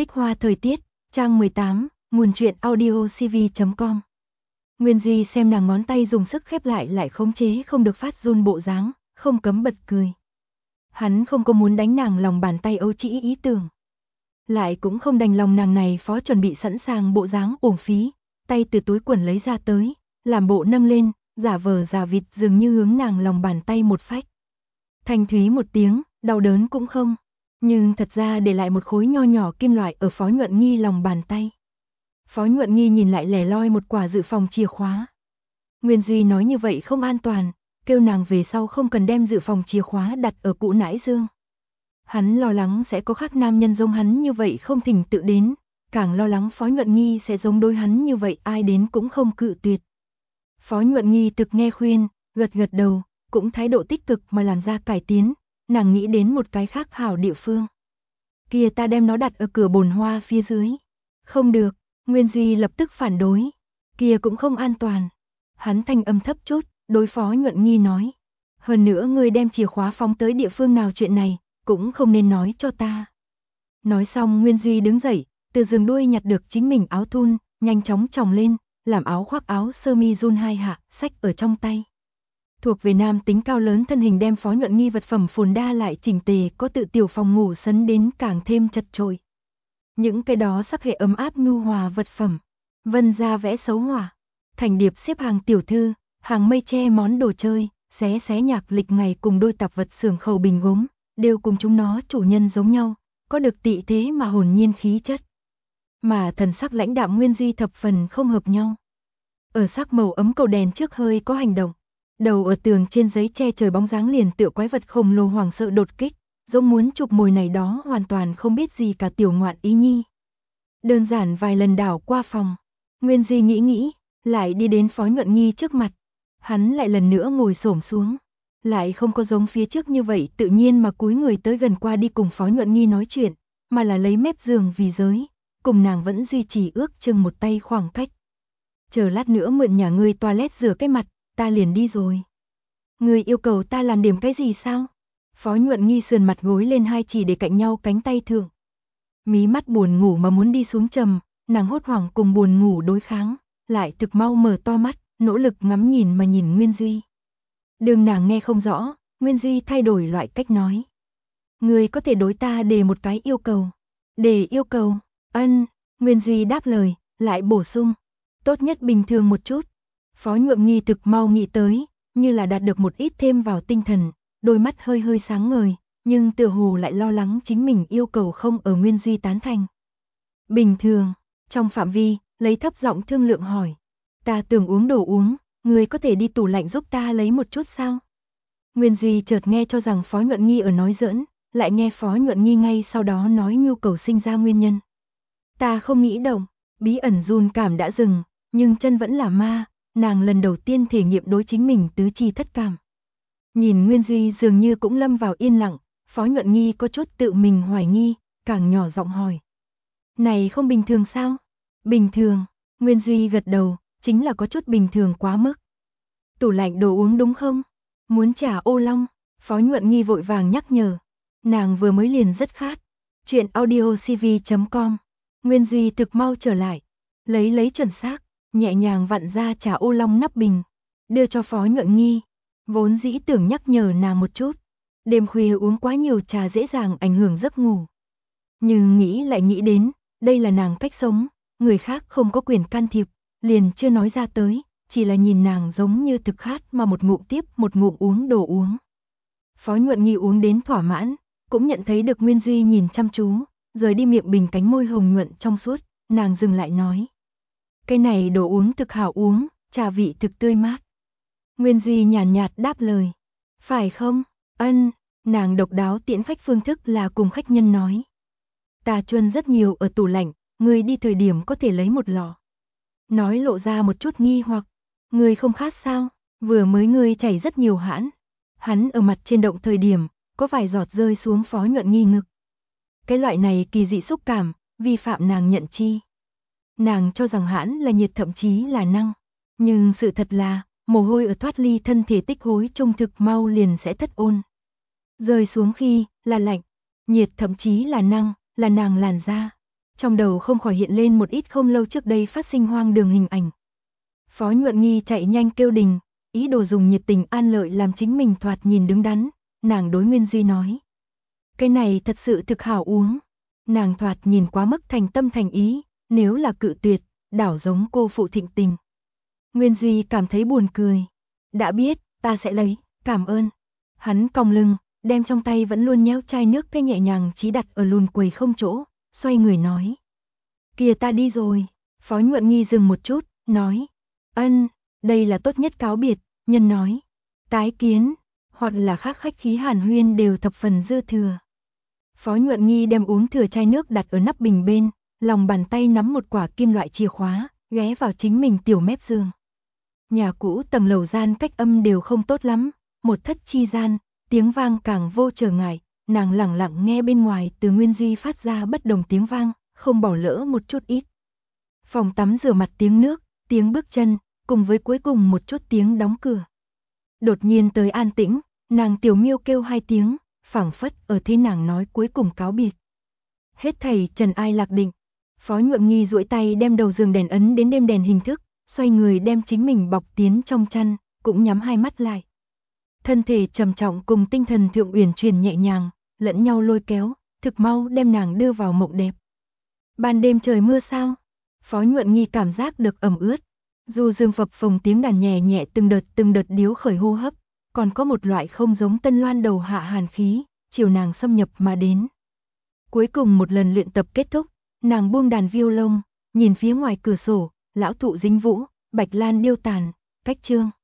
Tích hoa thời tiết, trang 18, nguồn truyện audio cv.com. Nguyên Duy xem nàng ngón tay dùng sức khép lại khống chế không được phát run bộ dáng, không cấm bật cười. Hắn không có muốn đánh nàng lòng bàn tay âu trĩ ý tưởng. Lại cũng không đành lòng nàng này phó chuẩn bị sẵn sàng bộ dáng uổng phí, tay từ túi quần lấy ra tới, làm bộ nâng lên, giả vờ giả vịt dường như hướng nàng lòng bàn tay một phách. Thanh thúy một tiếng, đau đớn cũng không, nhưng thật ra để lại một khối nho nhỏ kim loại ở Phó Nhuận Nghi lòng bàn tay. Phó Nhuận Nghi nhìn lại lẻ loi một quả dự phòng chìa khóa. Nguyên Duy nói như vậy không an toàn, kêu nàng về sau không cần đem dự phòng chìa khóa đặt ở cụ nãi dương. Hắn lo lắng sẽ có khác nam nhân giống hắn như vậy không thỉnh tự đến, càng lo lắng Phó Nhuận Nghi sẽ giống đối hắn như vậy ai đến cũng không cự tuyệt. Phó Nhuận Nghi thực nghe khuyên, gật gật đầu, cũng thái độ tích cực mà làm ra cải tiến, nàng nghĩ đến một cái khác hảo địa phương. Kia ta đem nó đặt ở cửa bồn hoa phía dưới. Không được, Nguyên Duy lập tức phản đối. Kia cũng không an toàn. Hắn thanh âm thấp chút, đối Phó Nhuận Nghi nói. Hơn nữa ngươi đem chìa khóa phóng tới địa phương nào chuyện này, cũng không nên nói cho ta. Nói xong Nguyên Duy đứng dậy, từ giường đuôi nhặt được chính mình áo thun, nhanh chóng chồng lên, làm áo khoác áo sơ mi run hai hạ, xách ở trong tay. Thuộc về nam tính cao lớn thân hình đem Phó Nhuận Nghi vật phẩm phồn đa lại chỉnh tề, có tự tiểu phòng ngủ sấn đến càng thêm chật chội. Những cái đó sắc hệ ấm áp nhu hòa vật phẩm, vân ra vẽ xấu hỏa, thành điệp xếp hàng tiểu thư, hàng mây che món đồ chơi, xé nhạc lịch ngày cùng đôi tạp vật xưởng khẩu bình gốm, đều cùng chúng nó chủ nhân giống nhau, có được tị thế mà hồn nhiên khí chất. Mà thần sắc lãnh đạm Nguyên Duy thập phần không hợp nhau. Ở sắc màu ấm cầu đèn trước hơi có hành động. Đầu ở tường trên giấy che trời bóng dáng liền tựa quái vật khổng lồ hoảng sợ đột kích, giống muốn chụp mồi này đó hoàn toàn không biết gì cả tiểu ngoạn ý nhi. Đơn giản vài lần đảo qua phòng, Nguyên Duy nghĩ, lại đi đến Phó Nhuận Nghi trước mặt. Hắn lại lần nữa ngồi xổm xuống, lại không có giống phía trước như vậy tự nhiên mà cúi người tới gần qua đi cùng Phó Nhuận Nghi nói chuyện, mà là lấy mép giường vì giới, cùng nàng vẫn duy trì ước chừng một tay khoảng cách. Chờ lát nữa mượn nhà ngươi toilet rửa cái mặt, ta liền đi rồi. Ngươi yêu cầu ta làm điểm cái gì sao? Phó Nhuận Nghi sườn mặt gối lên hai chỉ để cạnh nhau cánh tay thượng. Mí mắt buồn ngủ mà muốn đi xuống trầm, nàng hốt hoảng cùng buồn ngủ đối kháng, lại thực mau mở to mắt, nỗ lực ngắm nhìn mà nhìn Nguyên Duy. Đường nàng nghe không rõ, Nguyên Duy thay đổi loại cách nói. Ngươi có thể đối ta đề một cái yêu cầu. Đề yêu cầu, ân, Nguyên Duy đáp lời, lại bổ sung. Tốt nhất bình thường một chút. Phó Nhuận Nghi thực mau nghĩ tới, như là đạt được một ít thêm vào tinh thần, đôi mắt hơi sáng ngời, nhưng tựa hồ lại lo lắng chính mình yêu cầu không ở Nguyên Duy tán thành. Bình thường, trong phạm vi, lấy thấp giọng thương lượng hỏi. Ta tưởng uống đồ uống, người có thể đi tủ lạnh giúp ta lấy một chút sao? Nguyên Duy chợt nghe cho rằng Phó Nhuận Nghi ở nói giỡn, lại nghe Phó Nhuận Nghi ngay sau đó nói nhu cầu sinh ra nguyên nhân. Ta không nghĩ động, bí ẩn run cảm đã dừng, nhưng chân vẫn là ma. Nàng lần đầu tiên thể nghiệm đối chính mình tứ chi thất cảm. Nhìn Nguyên Duy dường như cũng lâm vào yên lặng, Phó Nhuận Nghi có chút tự mình hoài nghi, càng nhỏ giọng hỏi. Này không bình thường sao? Bình thường, Nguyên Duy gật đầu, chính là có chút bình thường quá mức. Tủ lạnh đồ uống đúng không? Muốn trà ô long, Phó Nhuận Nghi vội vàng nhắc nhở. Nàng vừa mới liền rất khát. Chuyện audio cv.com. Nguyên Duy thực mau trở lại, lấy chuẩn xác. Nhẹ nhàng vặn ra trà ô long nắp bình, đưa cho Phó Nhuận Nghi, vốn dĩ tưởng nhắc nhở nàng một chút, đêm khuya uống quá nhiều trà dễ dàng ảnh hưởng giấc ngủ. Nhưng nghĩ lại nghĩ đến, đây là nàng cách sống, người khác không có quyền can thiệp, liền chưa nói ra tới, chỉ là nhìn nàng giống như thực khát mà một ngụm tiếp một ngụm uống đồ uống. Phó Nhuận Nghi uống đến thỏa mãn, cũng nhận thấy được Nguyên Duy nhìn chăm chú, rời đi miệng bình cánh môi hồng nhuận trong suốt, nàng dừng lại nói. Cái này đồ uống thực hảo uống, trà vị thực tươi mát. Nguyên Duy nhàn nhạt đáp lời. Phải không? Ân, nàng độc đáo tiễn khách phương thức là cùng khách nhân nói. Ta chuân rất nhiều ở tủ lạnh, ngươi đi thời điểm có thể lấy một lọ. Nói lộ ra một chút nghi hoặc, ngươi không khát sao? Vừa mới ngươi chảy rất nhiều hãn. Hắn ở mặt trên động thời điểm, có vài giọt rơi xuống Phó Nhuận Nghi ngực. Cái loại này kỳ dị xúc cảm, vi phạm nàng nhận chi. Nàng cho rằng hãn là nhiệt thậm chí là năng, nhưng sự thật là, mồ hôi ở thoát ly thân thể tích hối trung thực mau liền sẽ thất ôn. Rơi xuống khi, là lạnh, nhiệt thậm chí là năng, là nàng làn da. Trong đầu không khỏi hiện lên một ít không lâu trước đây phát sinh hoang đường hình ảnh. Phó Nhuận Nghi chạy nhanh kêu đình, ý đồ dùng nhiệt tình an lợi làm chính mình thoạt nhìn đứng đắn, nàng đối Nguyên Duy nói. Cái này thật sự thực hảo uống. Nàng thoạt nhìn quá mức thành tâm thành ý, nếu là cự tuyệt, đảo giống cô phụ thịnh tình. Nguyên Duy cảm thấy buồn cười. Đã biết, ta sẽ lấy, cảm ơn. Hắn cong lưng, đem trong tay vẫn luôn nhéo chai nước cái nhẹ nhàng chí đặt ở lùn quầy không chỗ, xoay người nói. Kìa ta đi rồi. Phó Nhuận Nghi dừng một chút, nói. Ân, đây là tốt nhất cáo biệt, nhân nói. Tái kiến, hoặc là khác khách khí hàn huyên đều thập phần dư thừa. Phó Nhuận Nghi đem uống thừa chai nước đặt ở nắp bình bên, lòng bàn tay nắm một quả kim loại chìa khóa, ghé vào chính mình tiểu mép giường. Nhà cũ tầng lầu gian cách âm đều không tốt lắm, một thất chi gian, tiếng vang càng vô trở ngại, nàng lẳng lặng nghe bên ngoài từ Nguyên Duy phát ra bất đồng tiếng vang, không bỏ lỡ một chút ít. Phòng tắm rửa mặt tiếng nước, tiếng bước chân, cùng với cuối cùng một chút tiếng đóng cửa. Đột nhiên tới an tĩnh, nàng tiểu miêu kêu 2 tiếng, phảng phất ở thế nàng nói cuối cùng cáo biệt. Hết thảy trần ai lạc định. Phó Nhuận Nghi duỗi tay đem đầu giường đèn ấn đến đêm đèn hình thức, xoay người đem chính mình bọc tiến trong chăn, cũng nhắm hai mắt lại. Thân thể trầm trọng cùng tinh thần thượng uyển chuyển nhẹ nhàng, lẫn nhau lôi kéo, thực mau đem nàng đưa vào mộng đẹp. Ban đêm trời mưa sao? Phó Nhuận Nghi cảm giác được ẩm ướt. Dù dương phập phồng tiếng đàn nhẹ nhẹ từng đợt điếu khởi hô hấp, còn có một loại không giống tân loan đầu hạ hàn khí, chiều nàng xâm nhập mà đến. Cuối cùng một lần luyện tập kết thúc, nàng buông đàn violon, nhìn phía ngoài cửa sổ, lão thụ dính vũ, bạch lan điêu tàn, cách chương.